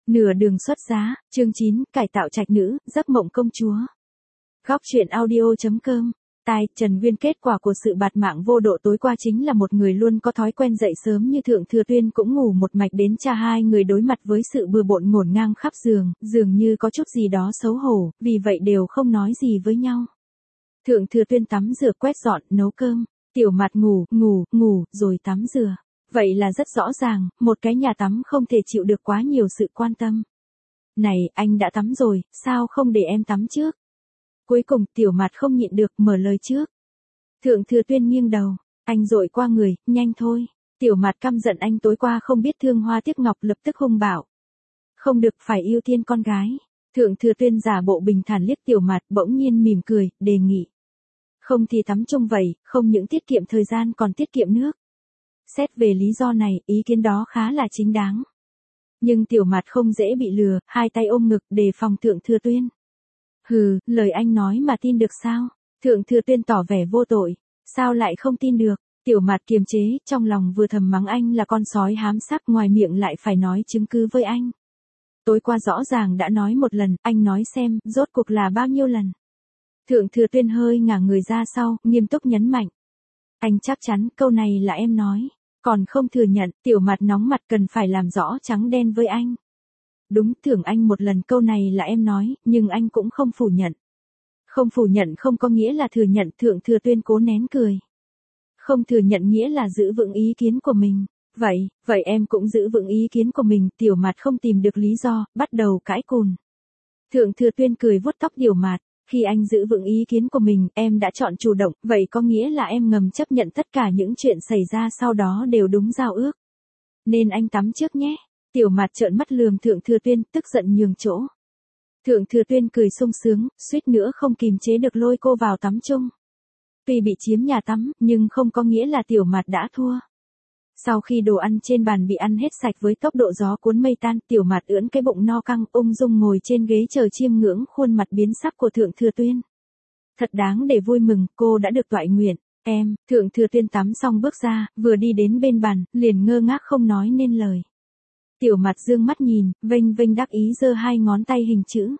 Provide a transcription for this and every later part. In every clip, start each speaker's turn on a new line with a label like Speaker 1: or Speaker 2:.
Speaker 1: Nửa đường xuất giá, chương 9, cải tạo trạch nữ, giấc mộng công chúa. Góc truyện audio.com. Tai, Trần Nguyên kết quả của sự bạt mạng vô độ tối qua chính là một người luôn có thói quen dậy sớm như Thượng Thừa Tuyên cũng ngủ một mạch đến cha hai người đối mặt với sự bừa bộn ngổn ngang khắp giường, dường như có chút gì đó xấu hổ, vì vậy đều không nói gì với nhau. Thượng Thừa Tuyên tắm rửa quét dọn, nấu cơm, Tiểu Mạt ngủ, rồi tắm rửa. Vậy là rất rõ ràng, một cái nhà tắm không thể chịu được quá nhiều sự quan tâm. Này, anh đã tắm rồi, sao không để em tắm trước? Cuối cùng, Tiểu Mạt không nhịn được, mở lời trước. Thượng Thừa Tuyên nghiêng đầu, anh dội qua người, nhanh thôi. Tiểu Mạt căm giận anh tối qua không biết thương hoa tiếc ngọc, lập tức hung bảo. Không được, phải ưu tiên con gái. Thượng Thừa Tuyên giả bộ bình thản liếc Tiểu Mạt, bỗng nhiên mỉm cười, đề nghị. Không thì tắm chung vậy, không những tiết kiệm thời gian còn tiết kiệm nước. Xét về lý do này, ý kiến đó khá là chính đáng. Nhưng Tiểu Mạt không dễ bị lừa, hai tay ôm ngực đề phòng Thượng Thừa Tuyên. Hừ, lời anh nói mà tin được sao? Thượng Thừa Tuyên tỏ vẻ vô tội. Sao lại không tin được? Tiểu Mạt kiềm chế, trong lòng vừa thầm mắng anh là con sói hám sắp, ngoài miệng lại phải nói chứng cứ với anh. Tối qua rõ ràng đã nói một lần, anh nói xem, rốt cuộc là bao nhiêu lần? Thượng Thừa Tuyên hơi ngả người ra sau, nghiêm túc nhấn mạnh. Anh chắc chắn câu này là em nói. Còn không thừa nhận, Tiểu Mạt nóng mặt cần phải làm rõ trắng đen với anh. Đúng, thưởng anh một lần câu này là em nói, nhưng anh cũng không phủ nhận. Không phủ nhận không có nghĩa là thừa nhận. Thượng Thừa Tuyên cố nén cười. Không thừa nhận nghĩa là giữ vững ý kiến của mình. Vậy em cũng giữ vững ý kiến của mình. Tiểu Mạt không tìm được lý do, bắt đầu cãi cùn. Thượng Thừa Tuyên cười vuốt tóc Tiểu Mạt. Khi anh giữ vững ý kiến của mình, em đã chọn chủ động, vậy có nghĩa là em ngầm chấp nhận tất cả những chuyện xảy ra sau đó đều đúng giao ước. Nên anh tắm trước nhé. Tiểu Mạt trợn mắt lườm Thượng Thừa Tuyên, tức giận nhường chỗ. Thượng Thừa Tuyên cười sung sướng, suýt nữa không kìm chế được lôi cô vào tắm chung. Tuy bị chiếm nhà tắm, nhưng không có nghĩa là Tiểu Mạt đã thua. Sau khi đồ ăn trên bàn bị ăn hết sạch với tốc độ gió cuốn mây tan, Tiểu Mạt ưỡn cái bụng no căng, ung dung ngồi trên ghế chờ chiêm ngưỡng khuôn mặt biến sắc của Thượng Thừa Tuyên. Thật đáng để vui mừng, cô đã được toại nguyện. Em, Thượng Thừa Tuyên tắm xong bước ra, vừa đi đến bên bàn, liền ngơ ngác không nói nên lời. Tiểu Mạt dương mắt nhìn, vênh đắc ý giơ hai ngón tay hình chữ.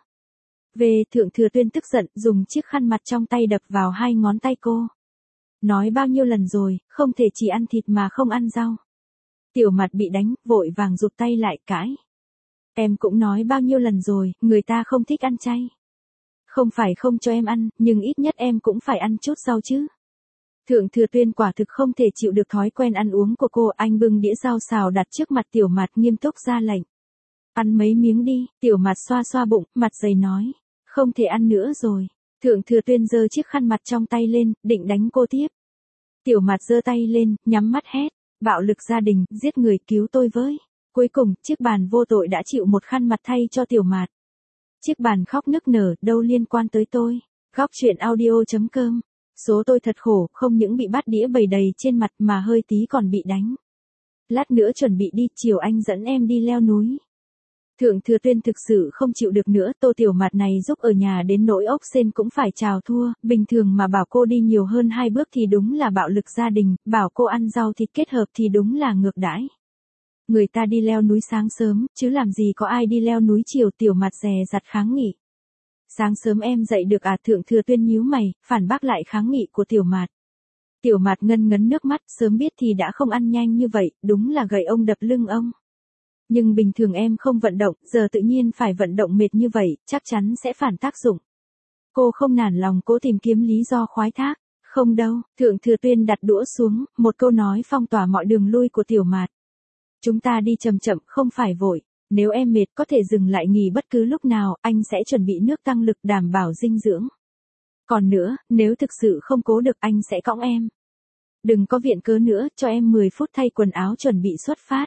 Speaker 1: Về, Thượng Thừa Tuyên tức giận, dùng chiếc khăn mặt trong tay đập vào hai ngón tay cô. Nói bao nhiêu lần rồi, không thể chỉ ăn thịt mà không ăn rau. Tiểu Mạt bị đánh, vội vàng rụt tay lại cãi. Em cũng nói bao nhiêu lần rồi, người ta không thích ăn chay. Không phải không cho em ăn, nhưng ít nhất em cũng phải ăn chút rau chứ. Thượng Thừa Tuyên quả thực không thể chịu được thói quen ăn uống của cô, anh bưng đĩa rau xào đặt trước mặt Tiểu Mạt nghiêm túc ra lệnh. Ăn mấy miếng đi. Tiểu Mạt xoa xoa bụng, mặt dày nói. Không thể ăn nữa rồi. Thượng Thừa Tuyên giơ chiếc khăn mặt trong tay lên, định đánh cô tiếp. Tiểu Mạt giơ tay lên, nhắm mắt hét. Bạo lực gia đình, giết người, cứu tôi với. Cuối cùng, chiếc bàn vô tội đã chịu một khăn mặt thay cho Tiểu Mạt. Chiếc bàn khóc nức nở, đâu liên quan tới tôi. Góc truyện audio.com. Số tôi thật khổ, không những bị bát đĩa bầy đầy trên mặt mà hơi tí còn bị đánh. Lát nữa chuẩn bị đi, chiều anh dẫn em đi leo núi. Thượng Thừa Tuyên thực sự không chịu được nữa, Tô Tiểu Mạt này giúp ở nhà đến nỗi ốc sên cũng phải chào thua, bình thường mà bảo cô đi nhiều hơn 2 bước thì đúng là bạo lực gia đình, bảo cô ăn rau thịt kết hợp thì đúng là ngược đãi. Người ta đi leo núi sáng sớm, chứ làm gì có ai đi leo núi chiều. Tiểu Mạt dè dặt kháng nghị. Sáng sớm em dậy được à? Thượng Thừa Tuyên nhíu mày, phản bác lại kháng nghị của Tiểu Mạt. Tiểu Mạt ngân ngấn nước mắt, sớm biết thì đã không ăn nhanh như vậy, đúng là gậy ông đập lưng ông. Nhưng bình thường em không vận động, giờ tự nhiên phải vận động mệt như vậy, chắc chắn sẽ phản tác dụng. Cô không nản lòng cố tìm kiếm lý do khoái thác. Không đâu, Thượng Thừa Tuyên đặt đũa xuống, một câu nói phong tỏa mọi đường lui của Tiểu Mạt. Chúng ta đi chậm chậm, không phải vội. Nếu em mệt có thể dừng lại nghỉ bất cứ lúc nào, anh sẽ chuẩn bị nước tăng lực đảm bảo dinh dưỡng. Còn nữa, nếu thực sự không cố được anh sẽ cõng em. Đừng có viện cớ nữa, cho em 10 phút thay quần áo chuẩn bị xuất phát.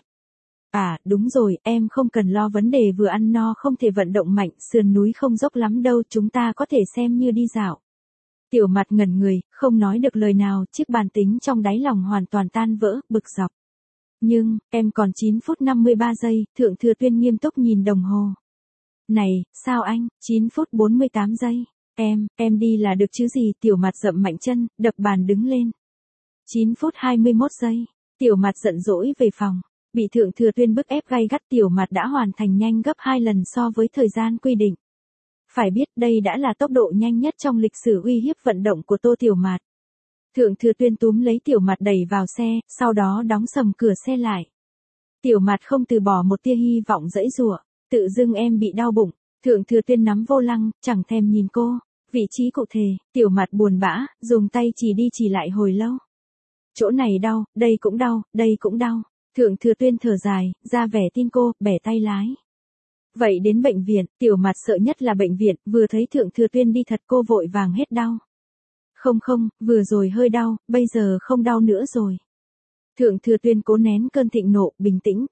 Speaker 1: À, đúng rồi, em không cần lo vấn đề vừa ăn no không thể vận động mạnh, sườn núi không dốc lắm đâu, chúng ta có thể xem như đi dạo. Tiểu Mạt ngẩn người, không nói được lời nào, chiếc bàn tính trong đáy lòng hoàn toàn tan vỡ, bực dọc. Nhưng, em còn 9 phút 53 giây, Thượng Thừa Tuyên nghiêm túc nhìn đồng hồ. Này, sao anh, 9 phút 48 giây, em đi là được chứ gì? Tiểu Mạt dậm mạnh chân, đập bàn đứng lên. 9 phút 21 giây, Tiểu Mạt giận dỗi về phòng. Bị Thượng Thừa Tuyên bức ép gay gắt, Tiểu Mạt đã hoàn thành nhanh gấp 2 lần so với thời gian quy định. Phải biết đây đã là tốc độ nhanh nhất trong lịch sử uy hiếp vận động của Tô Tiểu Mạt. Thượng Thừa Tuyên túm lấy Tiểu Mạt đẩy vào xe, sau đó đóng sầm cửa xe lại. Tiểu Mạt không từ bỏ một tia hy vọng giãy giụa, tự dưng em bị đau bụng. Thượng Thừa Tuyên nắm vô lăng, chẳng thèm nhìn cô. Vị trí cụ thể, Tiểu Mạt buồn bã, dùng tay chỉ đi chỉ lại hồi lâu. Chỗ này đau, đây cũng đau, đây cũng đau. Thượng Thừa Tuyên thở dài, ra vẻ tin cô, bẻ tay lái. Vậy đến bệnh viện, Tiểu Mạt sợ nhất là bệnh viện, vừa thấy Thượng Thừa Tuyên đi thật cô vội vàng hết đau. Không, vừa rồi hơi đau, bây giờ không đau nữa rồi. Thượng Thừa Tuyên cố nén cơn thịnh nộ, bình tĩnh.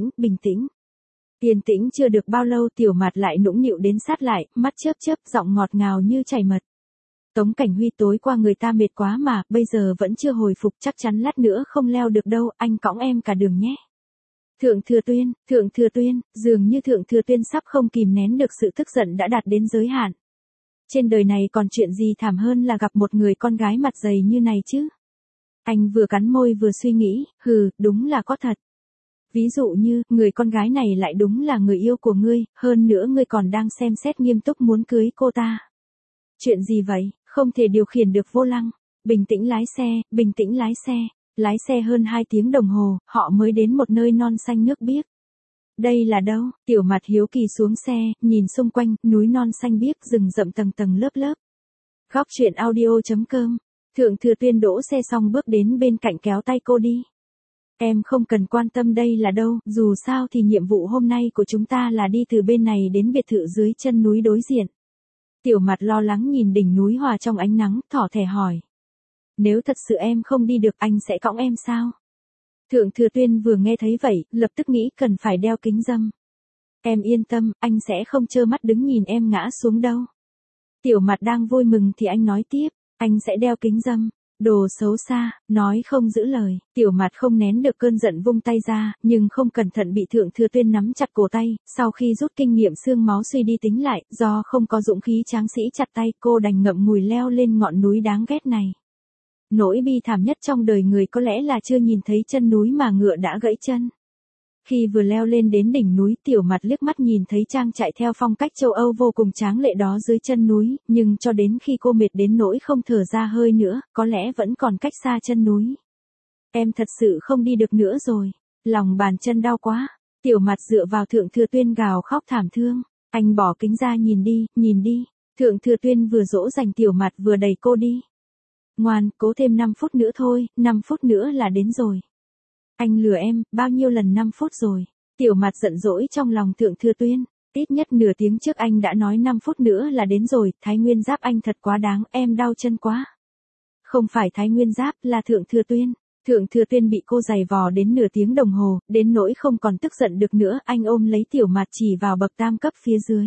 Speaker 1: Yên tĩnh chưa được bao lâu, Tiểu Mạt lại nũng nịu đến sát lại, mắt chớp, giọng ngọt ngào như chảy mật. Tống Cảnh Huy, tối qua người ta mệt quá mà, bây giờ vẫn chưa hồi phục, chắc chắn lát nữa không leo được đâu, anh cõng em cả đường nhé. Thượng Thừa Tuyên, dường như Thượng Thừa Tuyên sắp không kìm nén được sự tức giận đã đạt đến giới hạn. Trên đời này còn chuyện gì thảm hơn là gặp một người con gái mặt dày như này chứ? Anh vừa cắn môi vừa suy nghĩ, đúng là có thật. Ví dụ như, người con gái này lại đúng là người yêu của ngươi, hơn nữa ngươi còn đang xem xét nghiêm túc muốn cưới cô ta. Chuyện gì vậy, không thể điều khiển được vô lăng. Bình tĩnh lái xe. Lái xe hơn 2 tiếng đồng hồ, họ mới đến một nơi non xanh nước biếc. Đây là đâu? Tiểu Mạt hiếu kỳ xuống xe, nhìn xung quanh, núi non xanh biếc, rừng rậm tầng lớp. Góc truyện audio.com. Thượng Thừa Tuyên đỗ xe xong bước đến bên cạnh kéo tay cô đi. Em không cần quan tâm đây là đâu, dù sao thì nhiệm vụ hôm nay của chúng ta là đi từ bên này đến biệt thự dưới chân núi đối diện. Tiểu Mạt lo lắng nhìn đỉnh núi hòa trong ánh nắng, thỏ thẻ hỏi. Nếu thật sự em không đi được anh sẽ cõng em sao? Thượng Thừa Tuyên vừa nghe thấy vậy, lập tức nghĩ cần phải đeo kính râm. Em yên tâm, anh sẽ không trơ mắt đứng nhìn em ngã xuống đâu. Tiểu Mạt đang vui mừng thì anh nói tiếp, anh sẽ đeo kính râm. Đồ xấu xa, nói không giữ lời. Tiểu Mạt không nén được cơn giận vung tay ra, nhưng không cẩn thận bị Thượng Thừa Tuyên nắm chặt cổ tay. Sau khi rút kinh nghiệm xương máu suy đi tính lại, do không có dũng khí tráng sĩ chặt tay, cô đành ngậm ngùi leo lên ngọn núi đáng ghét này. Nỗi bi thảm nhất trong đời người có lẽ là chưa nhìn thấy chân núi mà ngựa đã gãy chân. Khi vừa leo lên đến đỉnh núi, Tiểu Mạt liếc mắt nhìn thấy trang trại theo phong cách châu Âu vô cùng tráng lệ đó dưới chân núi, nhưng cho đến khi cô mệt đến nỗi không thở ra hơi nữa, có lẽ vẫn còn cách xa chân núi. Em thật sự không đi được nữa rồi, lòng bàn chân đau quá. Tiểu Mạt dựa vào Thượng Thừa Tuyên gào khóc thảm thương. Anh bỏ kính ra nhìn đi. Thượng Thừa Tuyên vừa dỗ dành Tiểu Mạt vừa đẩy cô đi. Ngoan, cố thêm 5 phút nữa thôi, 5 phút nữa là đến rồi. Anh lừa em, bao nhiêu lần 5 phút rồi. Tiểu Mạt giận dỗi trong lòng Thượng Thừa Tuyên. Ít nhất nửa tiếng trước anh đã nói 5 phút nữa là đến rồi, Thái Nguyên Giáp anh thật quá đáng, em đau chân quá. Không phải Thái Nguyên Giáp, là Thượng Thừa Tuyên. Thượng Thừa Tuyên bị cô giày vò đến nửa tiếng đồng hồ, đến nỗi không còn tức giận được nữa, anh ôm lấy Tiểu Mạt chỉ vào bậc tam cấp phía dưới.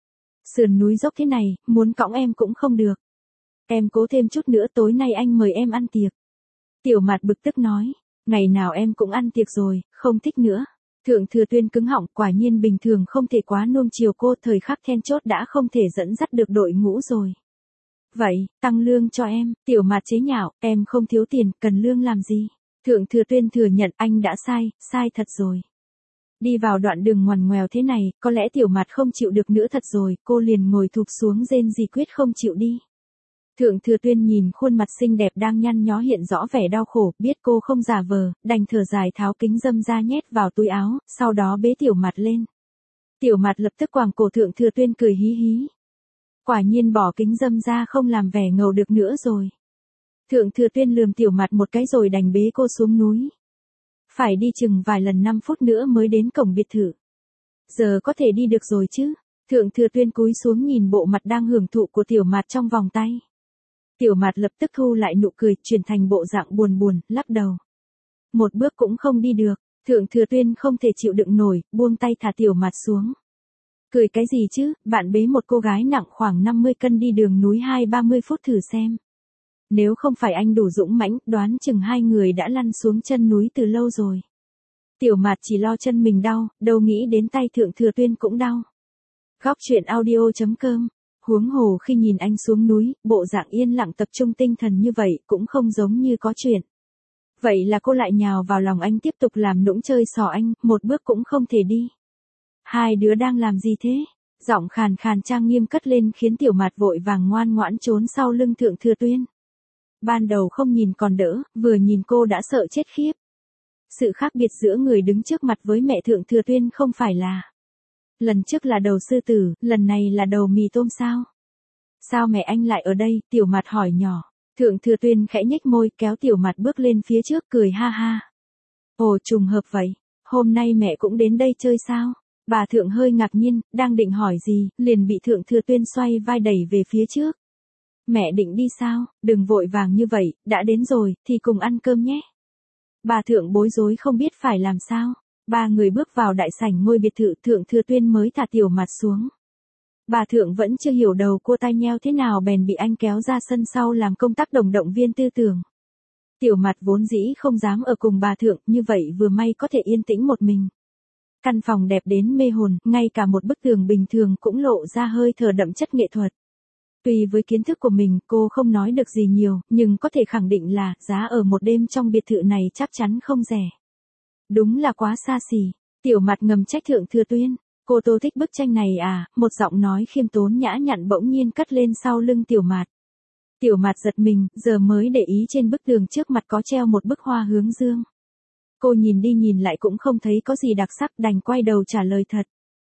Speaker 1: Sườn núi dốc thế này, muốn cõng em cũng không được. Em cố thêm chút nữa, tối nay anh mời em ăn tiệc. Tiểu Mạt bực tức nói, ngày nào em cũng ăn tiệc rồi, không thích nữa. Thượng Thừa Tuyên cứng họng, quả nhiên bình thường không thể quá nuông chiều cô, thời khắc then chốt đã không thể dẫn dắt được đội ngũ rồi. Vậy, tăng lương cho em. Tiểu Mạt chế nhạo, em không thiếu tiền, cần lương làm gì? Thượng Thừa Tuyên thừa nhận anh đã sai thật rồi. Đi vào đoạn đường ngoằn ngoèo thế này, có lẽ Tiểu Mạt không chịu được nữa thật rồi, cô liền ngồi thụp xuống rên rỉ quyết không chịu đi. Thượng Thừa Tuyên nhìn khuôn mặt xinh đẹp đang nhăn nhó hiện rõ vẻ đau khổ, biết cô không giả vờ, đành thở dài tháo kính râm ra nhét vào túi áo, sau đó bế Tiểu Mạt lên. Tiểu Mạt lập tức quàng cổ Thượng Thừa Tuyên cười hí hí. Quả nhiên bỏ kính râm ra không làm vẻ ngầu được nữa rồi. Thượng Thừa Tuyên lườm Tiểu Mạt một cái rồi đành bế cô xuống núi. Phải đi chừng vài lần 5 phút nữa mới đến cổng biệt thự. Giờ có thể đi được rồi chứ? Thượng Thừa Tuyên cúi xuống nhìn bộ mặt đang hưởng thụ của Tiểu Mạt trong vòng tay. Tiểu Mạt lập tức thu lại nụ cười, chuyển thành bộ dạng buồn, lắc đầu. Một bước cũng không đi được. Thượng Thừa Tuyên không thể chịu đựng nổi, buông tay thả Tiểu Mạt xuống. Cười cái gì chứ, bạn bế một cô gái nặng khoảng 50 cân đi đường núi 20-30 phút thử xem. Nếu không phải anh đủ dũng mãnh, đoán chừng hai người đã lăn xuống chân núi từ lâu rồi. Tiểu Mạt chỉ lo chân mình đau, đâu nghĩ đến tay Thượng Thừa Tuyên cũng đau. Góc truyện audio.com. Huống hồ khi nhìn anh xuống núi, bộ dạng yên lặng tập trung tinh thần như vậy cũng không giống như có chuyện. Vậy là cô lại nhào vào lòng anh tiếp tục làm nũng chơi xỏ anh, một bước cũng không thể đi. Hai đứa đang làm gì thế? Giọng khàn khàn trang nghiêm cất lên khiến Tiểu Mạt vội vàng ngoan ngoãn trốn sau lưng Thượng Thừa Tuyên. Ban đầu không nhìn còn đỡ, vừa nhìn cô đã sợ chết khiếp. Sự khác biệt giữa người đứng trước mặt với mẹ Thượng Thừa Tuyên không phải là lần trước là đầu sư tử, lần này là đầu mì tôm sao? Sao mẹ anh lại ở đây? Tiểu Mạt hỏi nhỏ. Thượng Thừa Tuyên khẽ nhếch môi kéo Tiểu Mạt bước lên phía trước cười ha ha. Ồ trùng hợp vậy, hôm nay mẹ cũng đến đây chơi sao? Bà Thượng hơi ngạc nhiên, đang định hỏi gì, liền bị Thượng Thừa Tuyên xoay vai đẩy về phía trước. Mẹ định đi sao? Đừng vội vàng như vậy, đã đến rồi, thì cùng ăn cơm nhé. Bà Thượng bối rối không biết phải làm sao. Ba người bước vào đại sảnh ngôi biệt thự, Thượng Thừa Tuyên mới thả Tiểu Mạt xuống. Bà Thượng vẫn chưa hiểu đầu cô tai nheo thế nào bèn bị anh kéo ra sân sau làm công tác động viên tư tưởng. Tiểu Mạt vốn dĩ không dám ở cùng bà Thượng, như vậy vừa may có thể yên tĩnh một mình. Căn phòng đẹp đến mê hồn, ngay cả một bức tường bình thường cũng lộ ra hơi thở đậm chất nghệ thuật. Tuy với kiến thức của mình cô không nói được gì nhiều, nhưng có thể khẳng định là giá ở một đêm trong biệt thự này chắc chắn không rẻ. Đúng là quá xa xỉ. Tiểu Mạt ngầm trách Thượng Thừa Tuyên. Cô Tô thích bức tranh này à? Một giọng nói khiêm tốn nhã nhặn bỗng nhiên cất lên sau lưng Tiểu Mạt. Tiểu Mạt giật mình, giờ mới để ý trên bức tường trước mặt có treo một bức hoa hướng dương. Cô nhìn đi nhìn lại cũng không thấy có gì đặc sắc, đành quay đầu trả lời thật.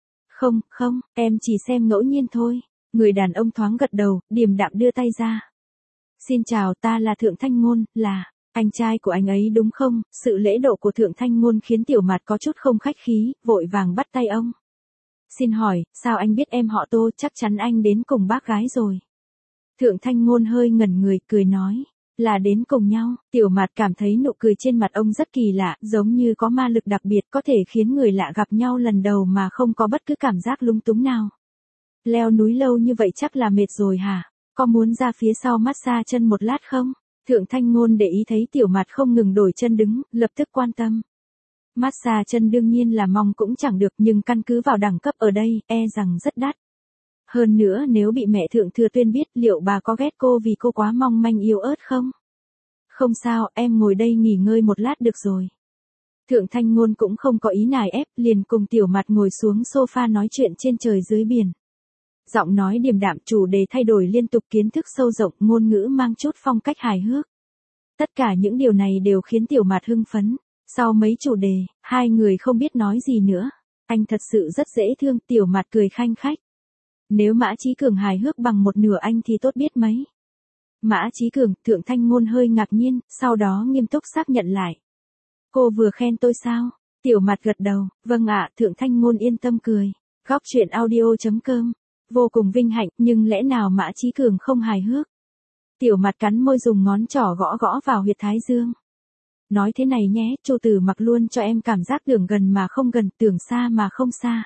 Speaker 1: Không, em chỉ xem ngẫu nhiên thôi. Người đàn ông thoáng gật đầu, điềm đạm đưa tay ra. Xin chào, ta là Thượng Thanh Ngôn, là anh trai của anh ấy đúng không? Sự lễ độ của Thượng Thanh Ngôn khiến Tiểu Mạt có chút không khách khí, vội vàng bắt tay ông. Xin hỏi, sao anh biết em họ Tô? Chắc chắn anh đến cùng bác gái rồi. Thượng Thanh Ngôn hơi ngẩn người, cười nói. Là đến cùng nhau. Tiểu Mạt cảm thấy nụ cười trên mặt ông rất kỳ lạ, giống như có ma lực đặc biệt có thể khiến người lạ gặp nhau lần đầu mà không có bất cứ cảm giác lung túng nào. Leo núi lâu như vậy chắc là mệt rồi hả? Có muốn ra phía sau massage chân một lát không? Thượng Thanh Ngôn để ý thấy Tiểu Mạt không ngừng đổi chân đứng, lập tức quan tâm. Massage chân đương nhiên là mong cũng chẳng được, nhưng căn cứ vào đẳng cấp ở đây, e rằng rất đắt. Hơn nữa nếu bị mẹ Thượng Thừa Tuyên biết, liệu bà có ghét cô vì cô quá mong manh yếu ớt không? Không sao, em ngồi đây nghỉ ngơi một lát được rồi. Thượng Thanh Ngôn cũng không có ý nài ép, liền cùng Tiểu Mạt ngồi xuống sofa nói chuyện trên trời dưới biển. Giọng nói điềm đạm, chủ đề thay đổi liên tục, kiến thức sâu rộng, ngôn ngữ mang chút phong cách hài hước. Tất cả những điều này đều khiến Tiểu Mạt hưng phấn. Sau mấy chủ đề, hai người không biết nói gì nữa. Anh thật sự rất dễ thương, Tiểu Mạt cười khanh khách. Nếu Mã Chí Cường hài hước bằng một nửa anh thì tốt biết mấy. Mã Chí Cường, Thượng Thanh Ngôn hơi ngạc nhiên, sau đó nghiêm túc xác nhận lại. Cô vừa khen tôi sao? Tiểu Mạt gật đầu, vâng ạ, Thượng Thanh Ngôn yên tâm cười. Góc truyện audio.com. Vô cùng vinh hạnh, nhưng lẽ nào Mã Chí Cường không hài hước? Tiểu Mạt cắn môi dùng ngón trỏ gõ gõ vào huyệt thái dương. Nói thế này nhé, Chu Tử Mặc luôn cho em cảm giác tưởng gần mà không gần, tưởng xa mà không xa.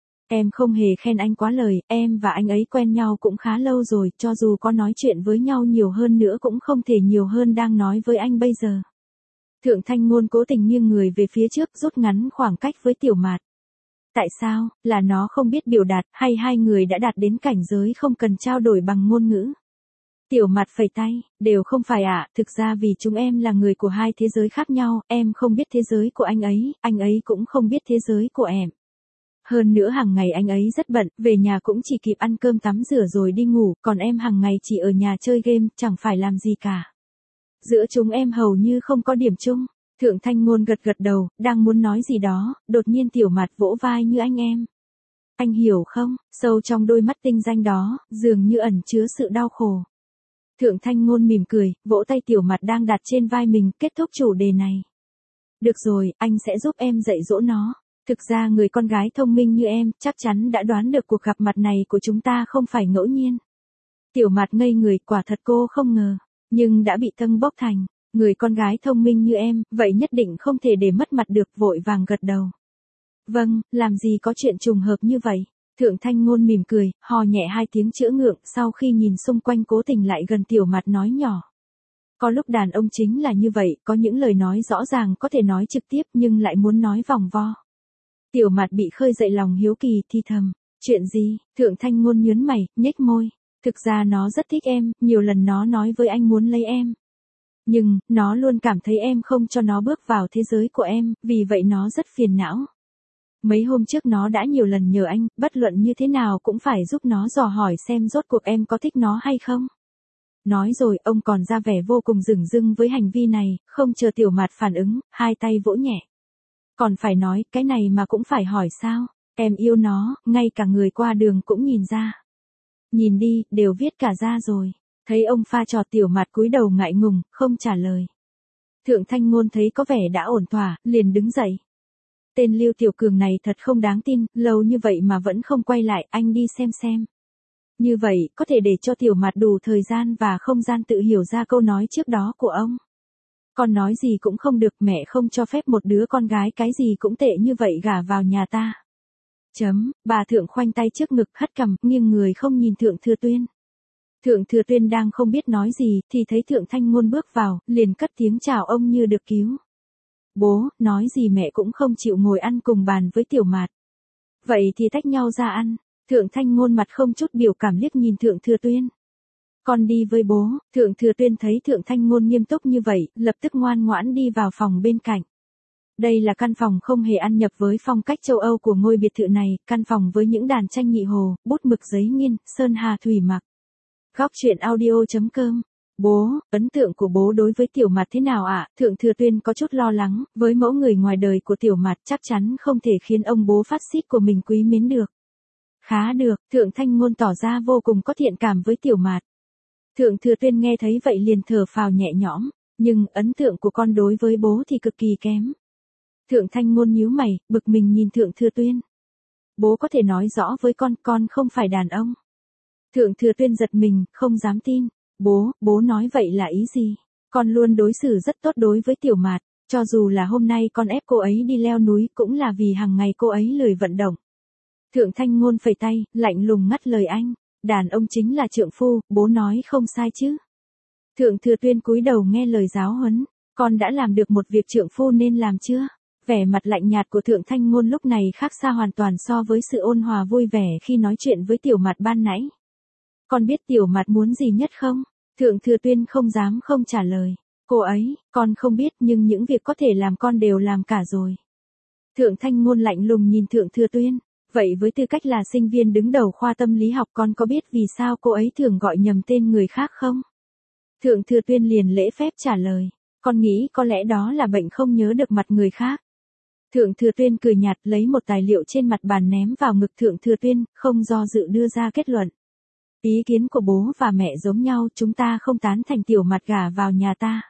Speaker 1: Em không hề khen anh quá lời, em và anh ấy quen nhau cũng khá lâu rồi, cho dù có nói chuyện với nhau nhiều hơn nữa cũng không thể nhiều hơn đang nói với anh bây giờ. Thượng Thanh Ngôn cố tình nghiêng người về phía trước, rút ngắn khoảng cách với Tiểu Mạt. Tại sao, là nó không biết biểu đạt, hay hai người đã đạt đến cảnh giới không cần trao đổi bằng ngôn ngữ? Tiểu Mạt phẩy tay, đều không phải ạ, thực ra vì chúng em là người của hai thế giới khác nhau, em không biết thế giới của anh ấy cũng không biết thế giới của em. Hơn nữa hàng ngày anh ấy rất bận, về nhà cũng chỉ kịp ăn cơm tắm rửa rồi đi ngủ, còn em hàng ngày chỉ ở nhà chơi game, chẳng phải làm gì cả. Giữa chúng em hầu như không có điểm chung. Thượng Thanh Ngôn gật gật đầu, đang muốn nói gì đó, đột nhiên Tiểu Mạt vỗ vai như anh em. Anh hiểu không, sâu trong đôi mắt tinh danh đó, dường như ẩn chứa sự đau khổ. Thượng Thanh Ngôn mỉm cười, vỗ tay Tiểu Mạt đang đặt trên vai mình, kết thúc chủ đề này. Được rồi, anh sẽ giúp em dạy dỗ nó. Thực ra người con gái thông minh như em, chắc chắn đã đoán được cuộc gặp mặt này của chúng ta không phải ngẫu nhiên. Tiểu Mạt ngây người, quả thật cô không ngờ, nhưng đã bị tâng bốc thành. Người con gái thông minh như em, vậy nhất định không thể để mất mặt được, vội vàng gật đầu. Vâng, làm gì có chuyện trùng hợp như vậy. Thượng Thanh Ngôn mỉm cười, hò nhẹ hai tiếng chữa ngượng, sau khi nhìn xung quanh cố tình lại gần Tiểu Mạt nói nhỏ. Có lúc đàn ông chính là như vậy, có những lời nói rõ ràng có thể nói trực tiếp nhưng lại muốn nói vòng vo. Tiểu Mạt bị khơi dậy lòng hiếu kỳ, thi thầm. Chuyện gì? Thượng Thanh Ngôn nhướng mày, nhếch môi. Thực ra nó rất thích em, nhiều lần nó nói với anh muốn lấy em. Nhưng, nó luôn cảm thấy em không cho nó bước vào thế giới của em, vì vậy nó rất phiền não. Mấy hôm trước nó đã nhiều lần nhờ anh, bất luận như thế nào cũng phải giúp nó dò hỏi xem rốt cuộc em có thích nó hay không. Nói rồi, ông còn ra vẻ vô cùng dửng dưng với hành vi này, không chờ Tiểu Mạt phản ứng, hai tay vỗ nhẹ. Còn phải nói, cái này mà cũng phải hỏi sao? Em yêu nó, ngay cả người qua đường cũng nhìn ra. Nhìn đi, đều viết cả ra rồi. Thấy ông pha trò Tiểu Mạt cúi đầu ngại ngùng, không trả lời. Thượng Thanh Ngôn thấy có vẻ đã ổn thỏa, liền đứng dậy. Tên Lưu Tiểu Cường này thật không đáng tin, lâu như vậy mà vẫn không quay lại, anh đi xem. Như vậy, có thể để cho Tiểu Mạt đủ thời gian và không gian tự hiểu ra câu nói trước đó của ông. Con nói gì cũng không được, mẹ không cho phép một đứa con gái cái gì cũng tệ như vậy gả vào nhà ta. Bà Thượng khoanh tay trước ngực hất cằm, nghiêng người không nhìn Thượng Thừa Tuyên. Thượng Thừa Tuyên đang không biết nói gì, thì thấy Thượng Thanh Ngôn bước vào, liền cất tiếng chào ông như được cứu. Bố, nói gì mẹ cũng không chịu ngồi ăn cùng bàn với Tiểu Mạt. Vậy thì tách nhau ra ăn. Thượng Thanh Ngôn mặt không chút biểu cảm liếc nhìn Thượng Thừa Tuyên. Con đi với bố. Thượng Thừa Tuyên thấy Thượng Thanh Ngôn nghiêm túc như vậy, lập tức ngoan ngoãn đi vào phòng bên cạnh. Đây là căn phòng không hề ăn nhập với phong cách châu Âu của ngôi biệt thự này, căn phòng với những đàn tranh nhị hồ, bút mực giấy nghiên, sơn hà thủy mặc. Góc truyện audio.com. Bố, ấn tượng của bố đối với Tiểu Mạt thế nào ạ? Thượng Thừa Tuyên có chút lo lắng, với mẫu người ngoài đời của Tiểu Mạt chắc chắn không thể khiến ông bố phát xít của mình quý mến được. Khá được, Thượng Thanh Ngôn tỏ ra vô cùng có thiện cảm với Tiểu Mạt. Thượng Thừa Tuyên nghe thấy vậy liền thở phào nhẹ nhõm, nhưng ấn tượng của con đối với bố thì cực kỳ kém. Thượng Thanh Ngôn nhíu mày, bực mình nhìn Thượng Thừa Tuyên. Bố có thể nói rõ với con không phải đàn ông. Thượng Thừa Tuyên giật mình, không dám tin. Bố nói vậy là ý gì? Con luôn đối xử rất tốt đối với Tiểu Mạt, cho dù là hôm nay con ép cô ấy đi leo núi cũng là vì hàng ngày cô ấy lười vận động. Thượng Thanh Ngôn phẩy tay, lạnh lùng ngắt lời anh. Đàn ông chính là trượng phu, bố nói không sai chứ. Thượng Thừa Tuyên cúi đầu nghe lời giáo huấn. Con đã làm được một việc trượng phu nên làm chưa? Vẻ mặt lạnh nhạt của Thượng Thanh Ngôn lúc này khác xa hoàn toàn so với sự ôn hòa vui vẻ khi nói chuyện với Tiểu Mạt ban nãy. Con biết Tiểu Mạt muốn gì nhất không? Thượng Thừa Tuyên không dám không trả lời. Cô ấy, con không biết nhưng những việc có thể làm con đều làm cả rồi. Thượng Thanh Ngôn lạnh lùng nhìn Thượng Thừa Tuyên. Vậy với tư cách là sinh viên đứng đầu khoa tâm lý học con có biết vì sao cô ấy thường gọi nhầm tên người khác không? Thượng Thừa Tuyên liền lễ phép trả lời. Con nghĩ có lẽ đó là bệnh không nhớ được mặt người khác. Thượng Thừa Tuyên cười nhạt lấy một tài liệu trên mặt bàn ném vào ngực Thượng Thừa Tuyên, không do dự đưa ra kết luận. Ý kiến của bố và mẹ giống nhau, chúng ta không tán thành Tiểu Mạt gả vào nhà ta.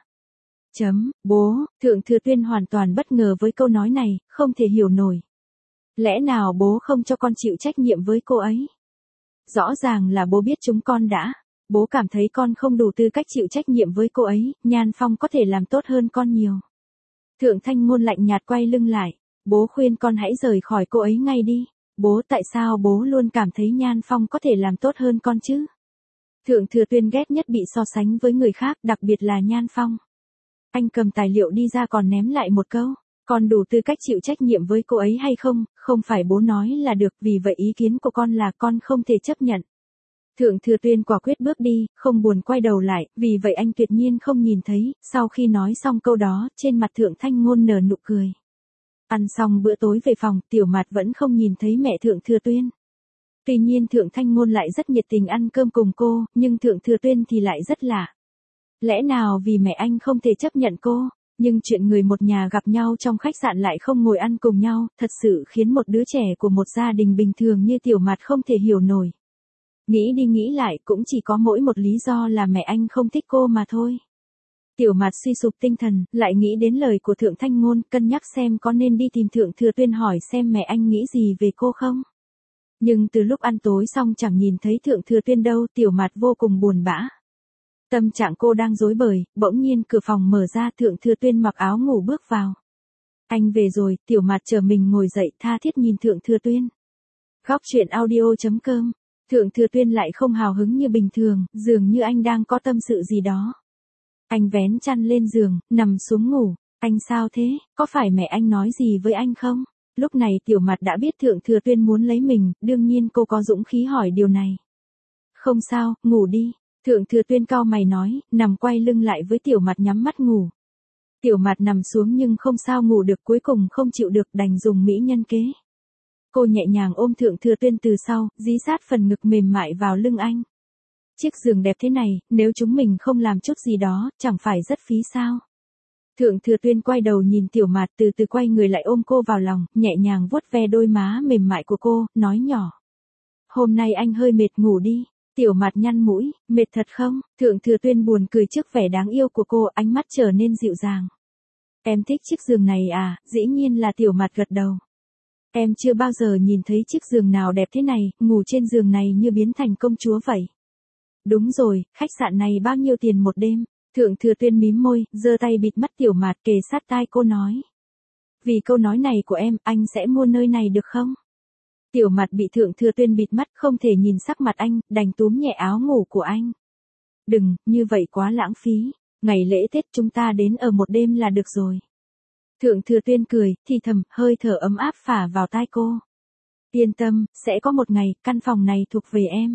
Speaker 1: Bố, Thượng Thừa Tuyên hoàn toàn bất ngờ với câu nói này, không thể hiểu nổi. Lẽ nào bố không cho con chịu trách nhiệm với cô ấy? Rõ ràng là bố biết chúng con đã. Bố cảm thấy con không đủ tư cách chịu trách nhiệm với cô ấy, Nhan Phong có thể làm tốt hơn con nhiều. Thượng Thanh Ngôn lạnh nhạt quay lưng lại. Bố khuyên con hãy rời khỏi cô ấy ngay đi. Bố tại sao bố luôn cảm thấy Nhan Phong có thể làm tốt hơn con chứ? Thượng Thừa Tuyên ghét nhất bị so sánh với người khác, đặc biệt là Nhan Phong. Anh cầm tài liệu đi ra còn ném lại một câu. Con đủ tư cách chịu trách nhiệm với cô ấy hay không, không phải bố nói là được, vì vậy ý kiến của con là con không thể chấp nhận. Thượng Thừa Tuyên quả quyết bước đi, không buồn quay đầu lại, vì vậy anh tuyệt nhiên không nhìn thấy. Sau khi nói xong câu đó, trên mặt Thượng Thanh Ngôn nở nụ cười. Ăn xong bữa tối về phòng, Tiểu Mạt vẫn không nhìn thấy mẹ Thượng Thừa Tuyên. Tuy nhiên Thượng Thanh Ngôn lại rất nhiệt tình ăn cơm cùng cô, nhưng Thượng Thừa Tuyên thì lại rất lạ. Lẽ nào vì mẹ anh không thể chấp nhận cô? Nhưng chuyện người một nhà gặp nhau trong khách sạn lại không ngồi ăn cùng nhau, thật sự khiến một đứa trẻ của một gia đình bình thường như Tiểu Mạt không thể hiểu nổi. Nghĩ đi nghĩ lại cũng chỉ có mỗi một lý do là mẹ anh không thích cô mà thôi. Tiểu Mạt suy sụp tinh thần, lại nghĩ đến lời của Thượng Thanh Ngôn, cân nhắc xem có nên đi tìm Thượng Thừa Tuyên hỏi xem mẹ anh nghĩ gì về cô không. Nhưng từ lúc ăn tối xong chẳng nhìn thấy Thượng Thừa Tuyên đâu, Tiểu Mạt vô cùng buồn bã. Tâm trạng cô đang rối bời, bỗng nhiên cửa phòng mở ra, Thượng Thừa Tuyên mặc áo ngủ bước vào. Anh về rồi, Tiểu Mạt chờ mình ngồi dậy tha thiết nhìn Thượng Thừa Tuyên. Góc truyện audio.com. Thượng Thừa Tuyên lại không hào hứng như bình thường, dường như anh đang có tâm sự gì đó. Anh vén chăn lên giường, nằm xuống ngủ. Anh sao thế, có phải mẹ anh nói gì với anh không? Lúc này Tiểu Mạt đã biết Thượng Thừa Tuyên muốn lấy mình, đương nhiên cô có dũng khí hỏi điều này. Không sao, ngủ đi. Thượng Thừa Tuyên cau mày nói, nằm quay lưng lại với Tiểu Mạt nhắm mắt ngủ. Tiểu Mạt nằm xuống nhưng không sao ngủ được, cuối cùng không chịu được đành dùng mỹ nhân kế. Cô nhẹ nhàng ôm Thượng Thừa Tuyên từ sau, dí sát phần ngực mềm mại vào lưng anh. Chiếc giường đẹp thế này, nếu chúng mình không làm chút gì đó, chẳng phải rất phí sao? Thượng Thừa Tuyên quay đầu nhìn Tiểu Mạt, từ từ quay người lại ôm cô vào lòng, nhẹ nhàng vuốt ve đôi má mềm mại của cô, nói nhỏ. Hôm nay anh hơi mệt, ngủ đi. Tiểu Mạt nhăn mũi, mệt thật không? Thượng Thừa Tuyên buồn cười trước vẻ đáng yêu của cô, ánh mắt trở nên dịu dàng. Em thích chiếc giường này à? Dĩ nhiên là Tiểu Mạt gật đầu. Em chưa bao giờ nhìn thấy chiếc giường nào đẹp thế này, ngủ trên giường này như biến thành công chúa vậy. Đúng rồi, khách sạn này bao nhiêu tiền một đêm? Thượng Thừa Tuyên mím môi, giơ tay bịt mắt Tiểu Mạt, kề sát tai cô nói. Vì câu nói này của em, anh sẽ mua nơi này được không? Tiểu Mạt bị Thượng Thừa Tuyên bịt mắt, không thể nhìn sắc mặt anh, đành túm nhẹ áo ngủ của anh. Đừng, như vậy quá lãng phí. Ngày lễ Tết chúng ta đến ở một đêm là được rồi. Thượng Thừa Tuyên cười, thì thầm, hơi thở ấm áp phả vào tai cô. Yên tâm, sẽ có một ngày, căn phòng này thuộc về em.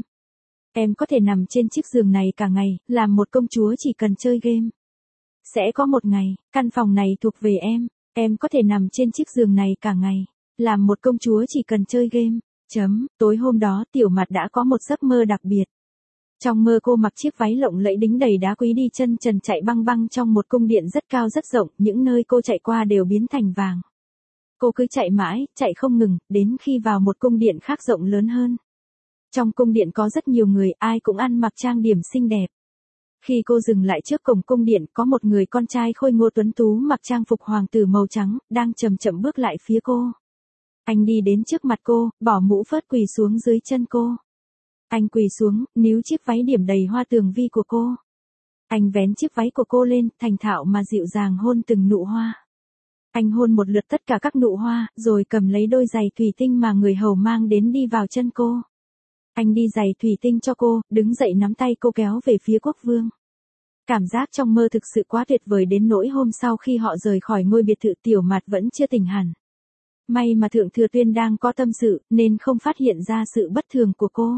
Speaker 1: Em có thể nằm trên chiếc giường này cả ngày, làm một công chúa chỉ cần chơi game. Sẽ có một ngày, căn phòng này thuộc về em có thể nằm trên chiếc giường này cả ngày, làm một công chúa chỉ cần chơi game. Tối hôm đó Tiểu Mạt đã có một giấc mơ đặc biệt. Trong mơ cô mặc chiếc váy lộng lẫy đính đầy đá quý đi chân trần chạy băng băng trong một cung điện rất cao rất rộng, những nơi cô chạy qua đều biến thành vàng. Cô cứ chạy mãi, chạy không ngừng, đến khi vào một cung điện khác rộng lớn hơn. Trong cung điện có rất nhiều người, ai cũng ăn mặc trang điểm xinh đẹp. Khi cô dừng lại trước cổng cung điện, có một người con trai khôi ngô tuấn tú mặc trang phục hoàng tử màu trắng, đang chậm chậm bước lại phía cô. Anh đi đến trước mặt cô, bỏ mũ phớt quỳ xuống dưới chân cô. Anh quỳ xuống, níu chiếc váy điểm đầy hoa tường vi của cô. Anh vén chiếc váy của cô lên, thành thạo mà dịu dàng hôn từng nụ hoa. Anh hôn một lượt tất cả các nụ hoa, rồi cầm lấy đôi giày thủy tinh mà người hầu mang đến đi vào chân cô. Anh đi giày thủy tinh cho cô, đứng dậy nắm tay cô kéo về phía quốc vương. Cảm giác trong mơ thực sự quá tuyệt vời đến nỗi hôm sau khi họ rời khỏi ngôi biệt thự Tiểu Mạt vẫn chưa tỉnh hẳn. May mà Thượng Thừa Tuyên đang có tâm sự, nên không phát hiện ra sự bất thường của cô.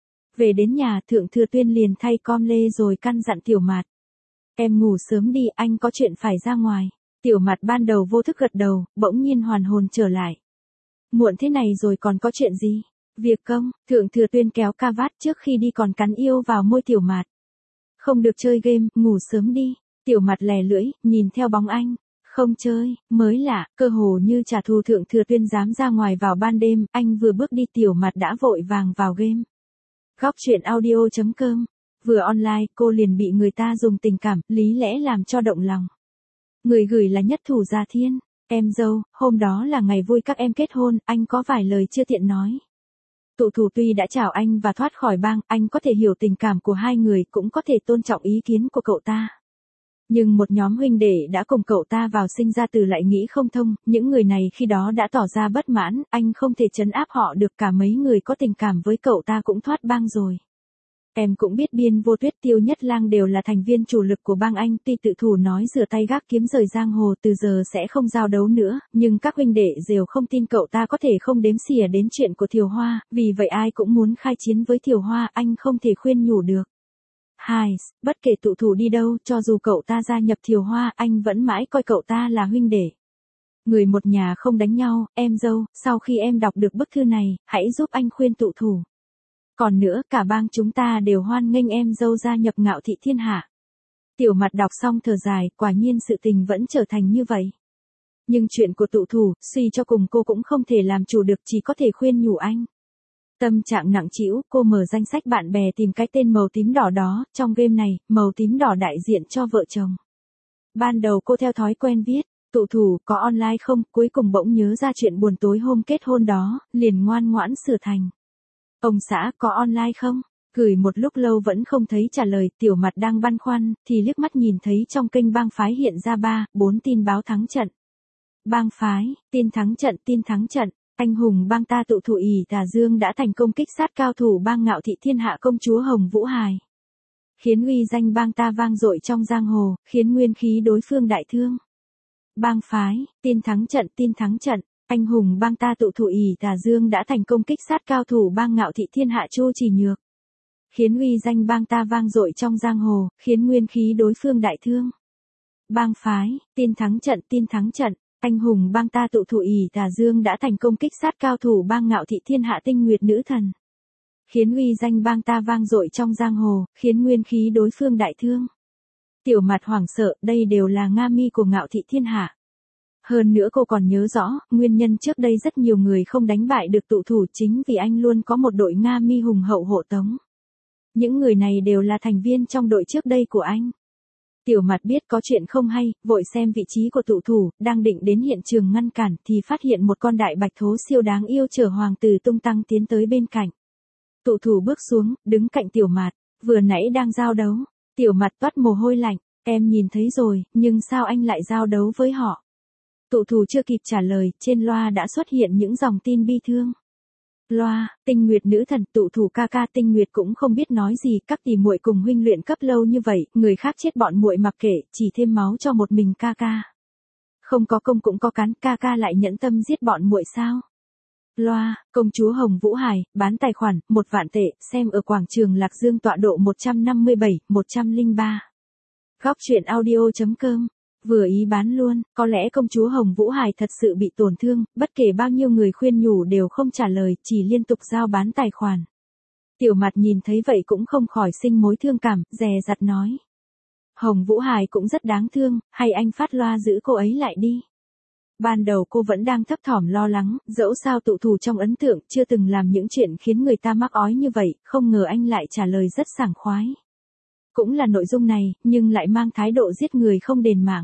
Speaker 1: Về đến nhà, Thượng Thừa Tuyên liền thay com lê rồi căn dặn Tiểu Mạt. Em ngủ sớm đi, anh có chuyện phải ra ngoài. Tiểu Mạt ban đầu vô thức gật đầu, bỗng nhiên hoàn hồn trở lại. Muộn thế này rồi còn có chuyện gì? Việc công, Thượng Thừa Tuyên kéo ca vát trước khi đi còn cắn yêu vào môi Tiểu Mạt. Không được chơi game, ngủ sớm đi. Tiểu Mạt lè lưỡi, nhìn theo bóng anh. Không chơi, mới lạ, cơ hồ như trả thù Thượng Thừa Tuyên dám ra ngoài vào ban đêm, anh vừa bước đi Tiểu Mạt đã vội vàng vào game. Góc truyện audio.com. Vừa online, cô liền bị người ta dùng tình cảm, lý lẽ làm cho động lòng. Người gửi là Nhất Thủ Gia Thiên. Em dâu, hôm đó là ngày vui các em kết hôn, anh có vài lời chưa tiện nói. Tụ thủ tuy đã chào anh và thoát khỏi bang, anh có thể hiểu tình cảm của hai người, cũng có thể tôn trọng ý kiến của cậu ta. Nhưng một nhóm huynh đệ đã cùng cậu ta vào sinh ra tử lại nghĩ không thông, những người này khi đó đã tỏ ra bất mãn, anh không thể trấn áp họ được, cả mấy người có tình cảm với cậu ta cũng thoát bang rồi. Em cũng biết Biên Vô Tuyết, Tiêu Nhất Lang đều là thành viên chủ lực của bang anh, tuy tự thủ nói rửa tay gác kiếm rời giang hồ từ giờ sẽ không giao đấu nữa, nhưng các huynh đệ đều không tin cậu ta có thể không đếm xỉa đến chuyện của Thiều Hoa, vì vậy ai cũng muốn khai chiến với Thiều Hoa, anh không thể khuyên nhủ được. Bất kể tụ thủ đi đâu, cho dù cậu ta gia nhập Thiều Hoa, anh vẫn mãi coi cậu ta là huynh đệ. Người một nhà không đánh nhau, em dâu, sau khi em đọc được bức thư này, hãy giúp anh khuyên tụ thủ. Còn nữa, cả bang chúng ta đều hoan nghênh em dâu gia nhập Ngạo Thị Thiên Hạ. Tiểu Mạt đọc xong thở dài, quả nhiên sự tình vẫn trở thành như vậy. Nhưng chuyện của tụ thủ, suy cho cùng cô cũng không thể làm chủ được, chỉ có thể khuyên nhủ anh. Tâm trạng nặng trĩu, cô mở danh sách bạn bè tìm cái tên màu tím đỏ đó, trong game này, màu tím đỏ đại diện cho vợ chồng. Ban đầu cô theo thói quen viết, tụ thủ, có online không, cuối cùng bỗng nhớ ra chuyện buồn tối hôm kết hôn đó, liền ngoan ngoãn sửa thành. Ông xã, có online không? Gửi một lúc lâu vẫn không thấy trả lời, Tiểu Mạt đang băn khoăn, thì liếc mắt nhìn thấy trong kênh bang phái hiện ra 3-4 tin báo thắng trận. Bang phái, tin thắng trận. Anh hùng bang ta tụ thủ ỷ Tà Dương đã thành công kích sát cao thủ bang Ngạo Thị Thiên Hạ công chúa Hồng Vũ Hài. Khiến uy danh bang ta vang dội trong giang hồ, khiến nguyên khí đối phương đại thương. Bang phái, tin thắng trận. Anh hùng bang ta tụ thủ ỷ Tà Dương đã thành công kích sát cao thủ bang Ngạo Thị Thiên Hạ Chu Chỉ Nhược. khiến uy danh bang ta vang dội trong giang hồ, khiến nguyên khí đối phương đại thương. Bang phái, tin thắng trận, anh hùng bang ta tụ thủ ỷ Tà Dương đã thành công kích sát cao thủ bang Ngạo Thị Thiên Hạ Tinh Nguyệt Nữ Thần. Khiến uy danh bang ta vang dội trong giang hồ, khiến nguyên khí đối phương đại thương. Tiểu Mạt hoảng sợ, đây đều là nga mi của Ngạo Thị Thiên Hạ. Hơn nữa cô còn nhớ rõ, nguyên nhân trước đây rất nhiều người không đánh bại được tụ thủ chính vì anh luôn có một đội nga mi hùng hậu hộ tống. Những người này đều là thành viên trong đội trước đây của anh. Tiểu Mạt biết có chuyện không hay, vội xem vị trí của tụ thủ, đang định đến hiện trường ngăn cản thì phát hiện một con đại bạch thố siêu đáng yêu chở hoàng tử tung tăng tiến tới bên cạnh. Tụ thủ bước xuống, đứng cạnh Tiểu Mạt, vừa nãy đang giao đấu. Tiểu Mạt toát mồ hôi lạnh, em nhìn thấy rồi, nhưng sao anh lại giao đấu với họ? Tụ thủ chưa kịp trả lời, trên loa đã xuất hiện những dòng tin bi thương. Loa, Tinh Nguyệt Nữ Thần, tụ thủ ca ca. Tinh Nguyệt cũng không biết nói gì, các tỷ muội cùng huynh luyện cấp lâu như vậy, người khác chết bọn muội mặc kệ, chỉ thêm máu cho một mình ca ca. Không có công cũng có cán, ca ca lại nhẫn tâm giết bọn muội sao? Loa, công chúa Hồng Vũ Hải, bán tài khoản, 1 vạn tệ, xem ở quảng trường Lạc Dương tọa độ 157, 103. Góc truyện audio.com. Vừa ý bán luôn, có lẽ công chúa Hồng Vũ Hải thật sự bị tổn thương, bất kể bao nhiêu người khuyên nhủ đều không trả lời, chỉ liên tục giao bán tài khoản. Tiểu Mạt nhìn thấy vậy cũng không khỏi sinh mối thương cảm, dè dặt nói. Hồng Vũ Hải cũng rất đáng thương, hay anh phát loa giữ cô ấy lại đi. Ban đầu cô vẫn đang thấp thỏm lo lắng, dẫu sao tụ thủ trong ấn tượng chưa từng làm những chuyện khiến người ta mắc ói như vậy, không ngờ anh lại trả lời rất sảng khoái. Cũng là nội dung này, nhưng lại mang thái độ giết người không đền mạng.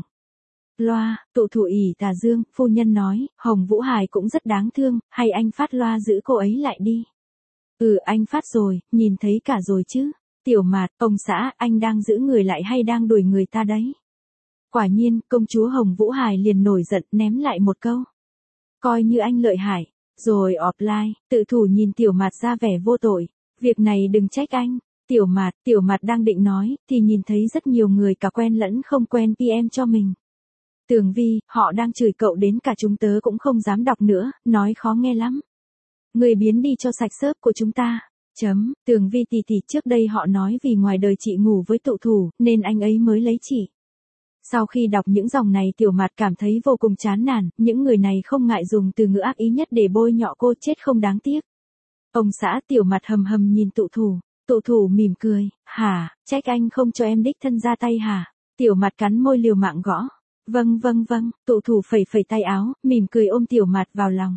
Speaker 1: Loa, tụ thủ ỷ Tà Dương, phu nhân nói, Hồng Vũ Hải cũng rất đáng thương, hay anh phát loa giữ cô ấy lại đi. Anh phát rồi, nhìn thấy cả rồi chứ. Tiểu Mạt, ông xã, anh đang giữ người lại hay đang đuổi người ta đấy? Quả nhiên, công chúa Hồng Vũ Hải liền nổi giận, ném lại một câu. Coi như anh lợi hại, rồi offline, tự thủ nhìn Tiểu Mạt ra vẻ vô tội. Việc này đừng trách anh. Tiểu Mạt đang định nói, thì nhìn thấy rất nhiều người cả quen lẫn không quen PM cho mình. Tường Vi, họ đang chửi cậu đến cả chúng tớ cũng không dám đọc nữa, nói khó nghe lắm. Người biến đi cho sạch xớp của chúng ta. Tường Vi tỷ trước đây họ nói vì ngoài đời chị ngủ với tụ thủ, nên anh ấy mới lấy chị. Sau khi đọc những dòng này Tiểu Mạt cảm thấy vô cùng chán nản, những người này không ngại dùng từ ngữ ác ý nhất để bôi nhọ cô, chết không đáng tiếc. Ông xã, Tiểu Mạt hầm hầm nhìn tụ thủ mỉm cười, hả, trách anh không cho em đích thân ra tay hả? Tiểu Mạt cắn môi liều mạng gõ. Vâng, tụ thủ phẩy tay áo, mỉm cười ôm Tiểu Mạt vào lòng.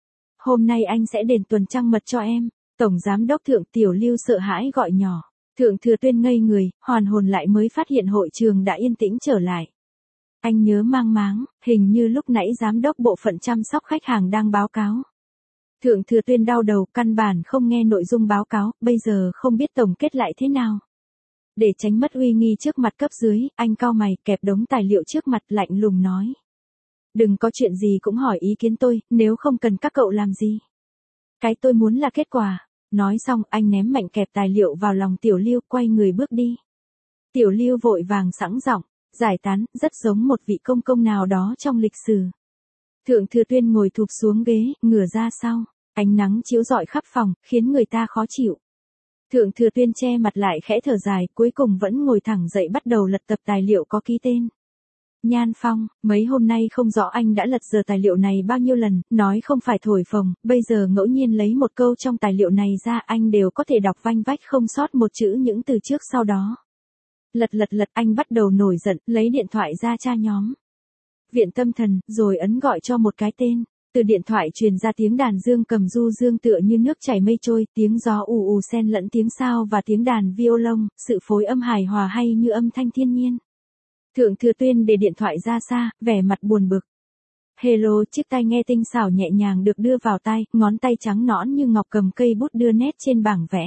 Speaker 1: Hôm nay anh sẽ đền tuần trăng mật cho em. Tổng giám đốc Thượng Tiểu Lưu sợ hãi gọi nhỏ. Thượng Thừa Tuyên ngây người, hoàn hồn lại mới phát hiện hội trường đã yên tĩnh trở lại. Anh nhớ mang máng, hình như lúc nãy giám đốc bộ phận chăm sóc khách hàng đang báo cáo. Thượng Thừa Tuyên đau đầu, căn bản không nghe nội dung báo cáo, bây giờ không biết tổng kết lại thế nào. Để tránh mất uy nghi trước mặt cấp dưới, anh cau mày, kẹp đống tài liệu trước mặt, lạnh lùng nói. Đừng có chuyện gì cũng hỏi ý kiến tôi, nếu không cần các cậu làm gì. Cái tôi muốn là kết quả. Nói xong, anh ném mạnh kẹp tài liệu vào lòng Tiểu Lưu, quay người bước đi. Tiểu Lưu vội vàng sẵn giọng, giải tán, rất giống một vị công nào đó trong lịch sử. Thượng Thừa Tuyên ngồi thụp xuống ghế, ngửa ra sau, ánh nắng chiếu rọi khắp phòng, khiến người ta khó chịu. Thượng Thừa Tuyên che mặt lại khẽ thở dài, cuối cùng vẫn ngồi thẳng dậy bắt đầu lật tập tài liệu có ký tên. Nhan Phong, mấy hôm nay không rõ anh đã lật dở tài liệu này bao nhiêu lần, nói không phải thổi phồng, bây giờ ngẫu nhiên lấy một câu trong tài liệu này ra anh đều có thể đọc vanh vách không sót một chữ những từ trước sau đó. Lật anh bắt đầu nổi giận, lấy điện thoại ra tra nhóm. Viện Tâm Thần, rồi ấn gọi cho một cái tên. Từ điện thoại truyền ra tiếng đàn dương cầm du dương tựa như nước chảy mây trôi, tiếng gió ù ù xen lẫn tiếng sao và tiếng đàn violon, sự phối âm hài hòa hay như âm thanh thiên nhiên. Thượng Thừa Tuyên để điện thoại ra xa, vẻ mặt buồn bực. Hello, chiếc tai nghe tinh xảo nhẹ nhàng được đưa vào tai, ngón tay trắng nõn như ngọc cầm cây bút đưa nét trên bảng vẽ.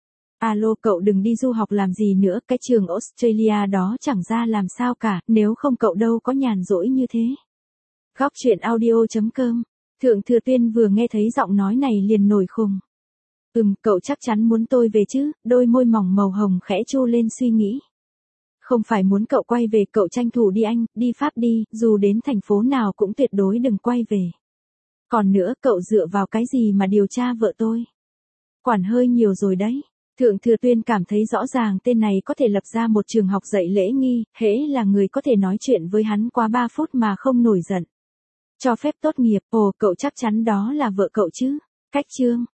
Speaker 1: Alo, cậu đừng đi du học làm gì nữa, cái trường Australia đó chẳng ra làm sao cả, nếu không cậu đâu có nhàn rỗi như thế. Góc truyện audio.com. Thượng Thừa Tuyên vừa nghe thấy giọng nói này liền nổi khùng. Cậu chắc chắn muốn tôi về chứ, đôi môi mỏng màu hồng khẽ chu lên suy nghĩ. Không phải muốn cậu quay về, cậu tranh thủ đi Anh, đi Pháp đi, dù đến thành phố nào cũng tuyệt đối đừng quay về. Còn nữa, cậu dựa vào cái gì mà điều tra vợ tôi? Quản hơi nhiều rồi đấy. Thượng Thừa Tuyên cảm thấy rõ ràng tên này có thể lập ra một trường học dạy lễ nghi, hễ là người có thể nói chuyện với hắn quá 3 phút mà không nổi giận. Cho phép tốt nghiệp, ồ cậu chắc chắn đó là vợ cậu chứ? Cách chương.